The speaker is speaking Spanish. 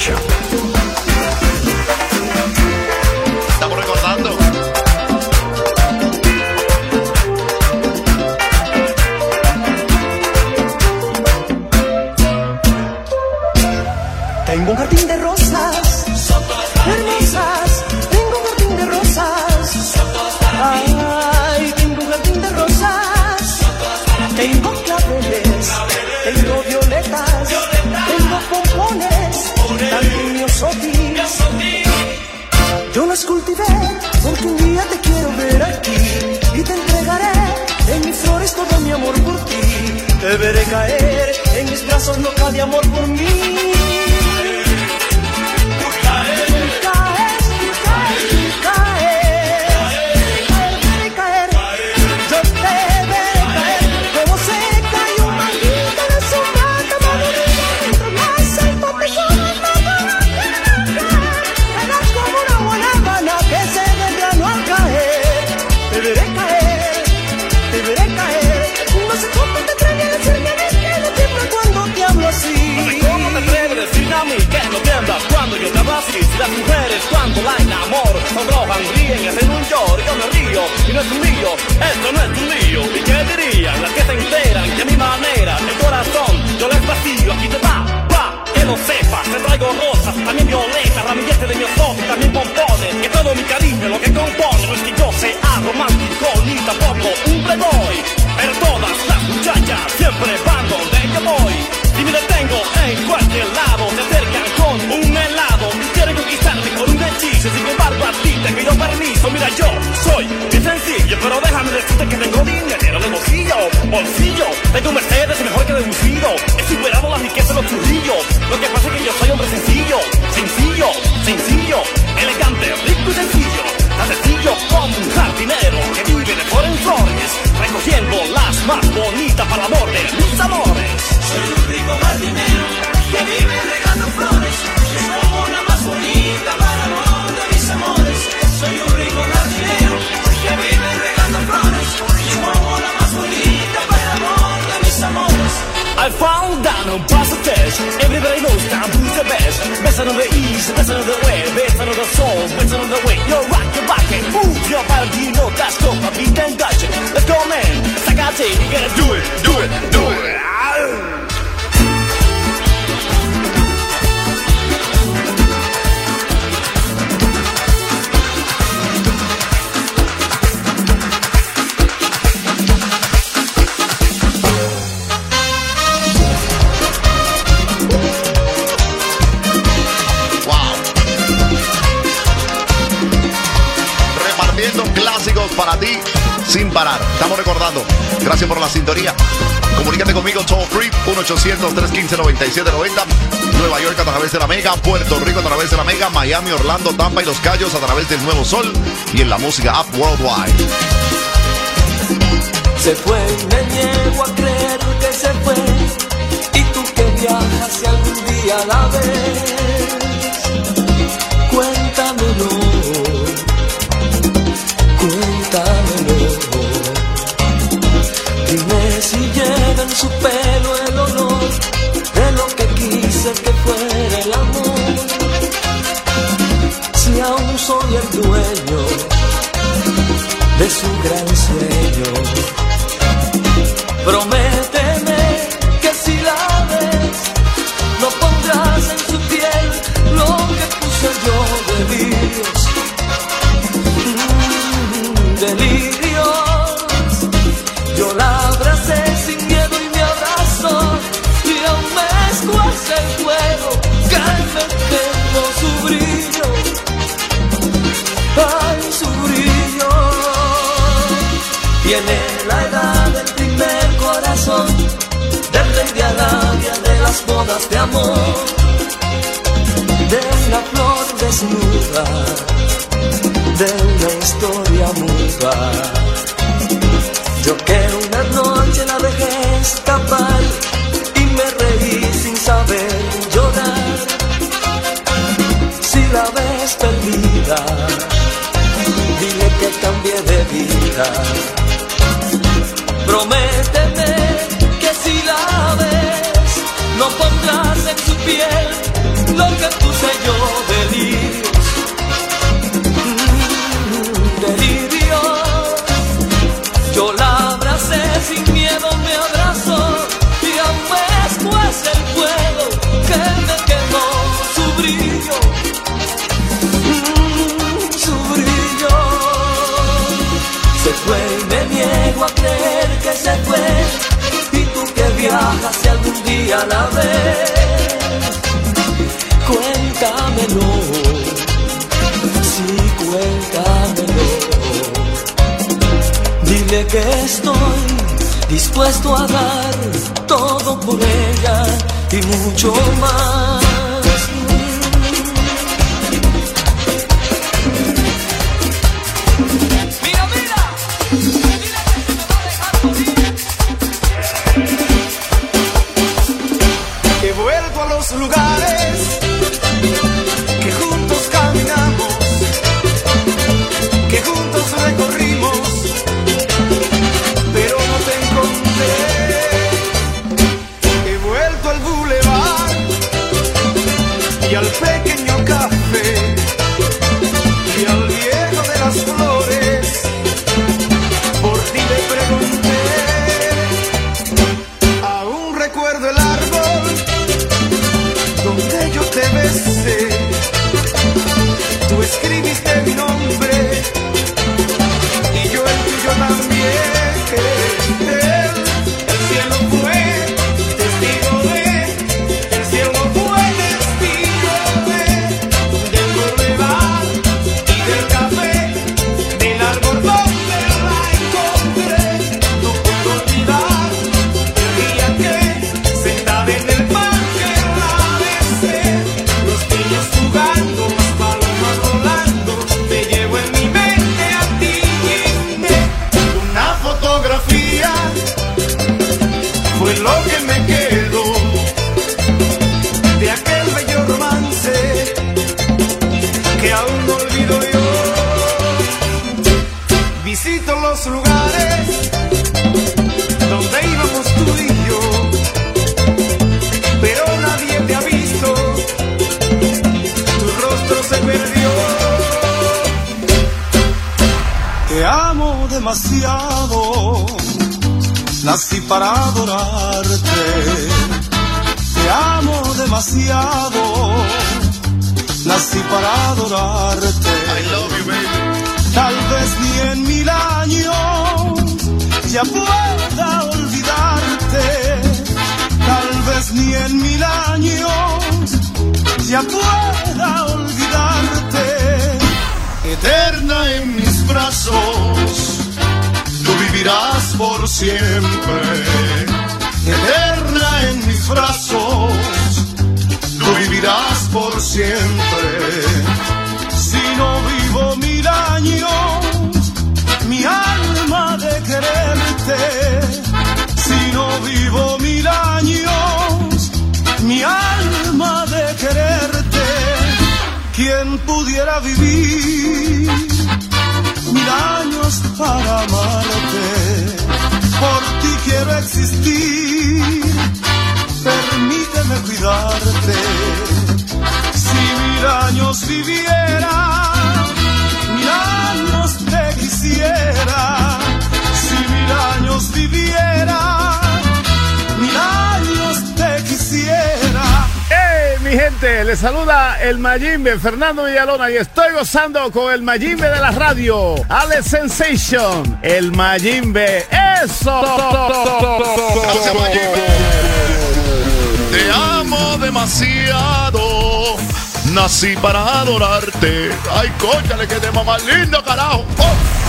Show. Estamos recordando. Tengo un jardín de rosas hermosas, tengo un jardín de rosas. Ay, tengo un jardín de rosas, tengo claveles, tengo violetas, tengo pompones, también miosotis. Yo las cultivé porque un día te quiero ver aquí y te entregaré en mis flores todo mi amor por ti. Te veré caer en mis brazos loca de amor por mí. Si las mujeres cuando la enamoro son drogan, ríen y hacen un lloro y yo me río y no es un lío, esto no es un lío. ¿Y qué dirían las que se enteran que a mi manera el corazón yo les vacío? Aquí te va, que lo sepas. Te traigo rosas, también violetas, ramilletes de miosotis, también pompones. Que todo mi cariño lo que compone no es que yo sea romántico ni tampoco un playboy, pero todas las muchachas siempre van donde yo voy. Y me detengo en cualquier lado, se acercan con un helado y quieren conquistarme con un hechizo. Sin embargo a ti te pido permiso. Mira, yo soy bien sencillo, pero déjame decirte que tengo dinero de bolsillo. Tengo un Mercedes y mejor que deducido. He superado la riqueza de los churrillos. Lo que pasa es que yo soy hombre sencillo, elegante, rico y sencillo. Tan sencillo como un jardinero que vive de flores en flores, recogiendo las más bonitas para el amor de mis amores. Soy un rico jardinero que vive regando flores, es como la más bonita para el amor de mis amores. Soy un rico jardinero que vive regando flores, es como la más bonita para el amor de mis amores. I found down on Pasatesh, everybody knows that who's the best. Best on the east, best on the west, best on the soul, best on the way. You rock your back and move your body, you know that's dope. I beat and dodge it. Let's go, man. Sakate, you gotta do it. Clásicos para ti sin parar. Estamos recordando. Gracias por la sintonía. Comunícate conmigo toll free 1-800-315-9790. Nueva York a través de la Mega, Puerto Rico a través de la Mega, Miami, Orlando, Tampa y Los Cayos a través del Nuevo Sol y en la música App Worldwide. Se fue, me niego a creer que se fue. Y tú que viajas si algún día la ves, cuéntamelo. Dime si lleva en su pelo el olor de lo que quise que fuera el amor. Si aún soy el dueño de su gran sueño, prométeme que si la ves no pondrás en su piel lo que puse yo de delirios. Yo la abracé sin miedo y me abrazó y aún me escuece el fuego que me dejó su brillo. Ay, su brillo. Tiene la edad del primer corazón, del rey de Arabia, de las bodas de amor, de una flor desnuda, de una historia muda. Yo que una noche la dejé escapar y me reí sin saber llorar. Si la ves perdida, dile que cambié de vida. Prométeme que si la ves no pondrás en su piel lo que puse a la vez. Cuéntamelo, sí, cuéntamelo. Dile que estoy dispuesto a dar todo por ella y mucho más. Mira, mira, dile que se me va a dejar morir. He vuelto a los lugares que juntos caminamos, que juntos recorrimos, pero no te encontré. He vuelto al bulevar y al pequeño café y al viejo de las flores. Por ti le pregunté, aún recuerdo el árbol donde yo te besé. Tú escribiste mi nombre y yo el tuyo también. El cielo fue testigo el cielo fue testigo del bulevar y del café, del árbol donde la encontré. No puedo olvidar el día que sentada en el parque la besé. Los niños jugando, las palomas volando, te llevo en mi mente a ti. Una fotografía fue lo que me quedó de aquel bello romance que aún no olvido yo. Visito los lugares donde íbamos tú y yo, pero nadie te ha visto, tu rostro se perdió. Te amo demasiado, nací para adorarte. Te amo demasiado, nací para adorarte. I love you, baby. Tal vez ni en 1000 años ya pueda olvidarte. Tal vez ni en 1000 años ya pueda olvidarte. Eterna en mis brazos, tú vivirás por siempre. Eterna en mis brazos, tú vivirás por siempre. Si no vivo 1000 años, mi alma de quererte. Si no vivo 1000 años, mi alma de quererte. ¿Quién pudiera vivir 1000 años para amarte? Por ti quiero existir, permíteme cuidarte. Si 1000 años viviera, 1000 años te quisiera. Si 1000 años viviera, 1000 años te quisiera. ¡Hey, mi gente! Les saluda el Mayimbe, Fernando Villalona, y estoy gozando con el Mayimbe de la radio, Alex Sensation, el Mayimbe. ¡Eso! Gracias, Mayimbe. Te amo demasiado, nací para adorarte. Ay, cóchale, que tema más lindo, carajo. Oh.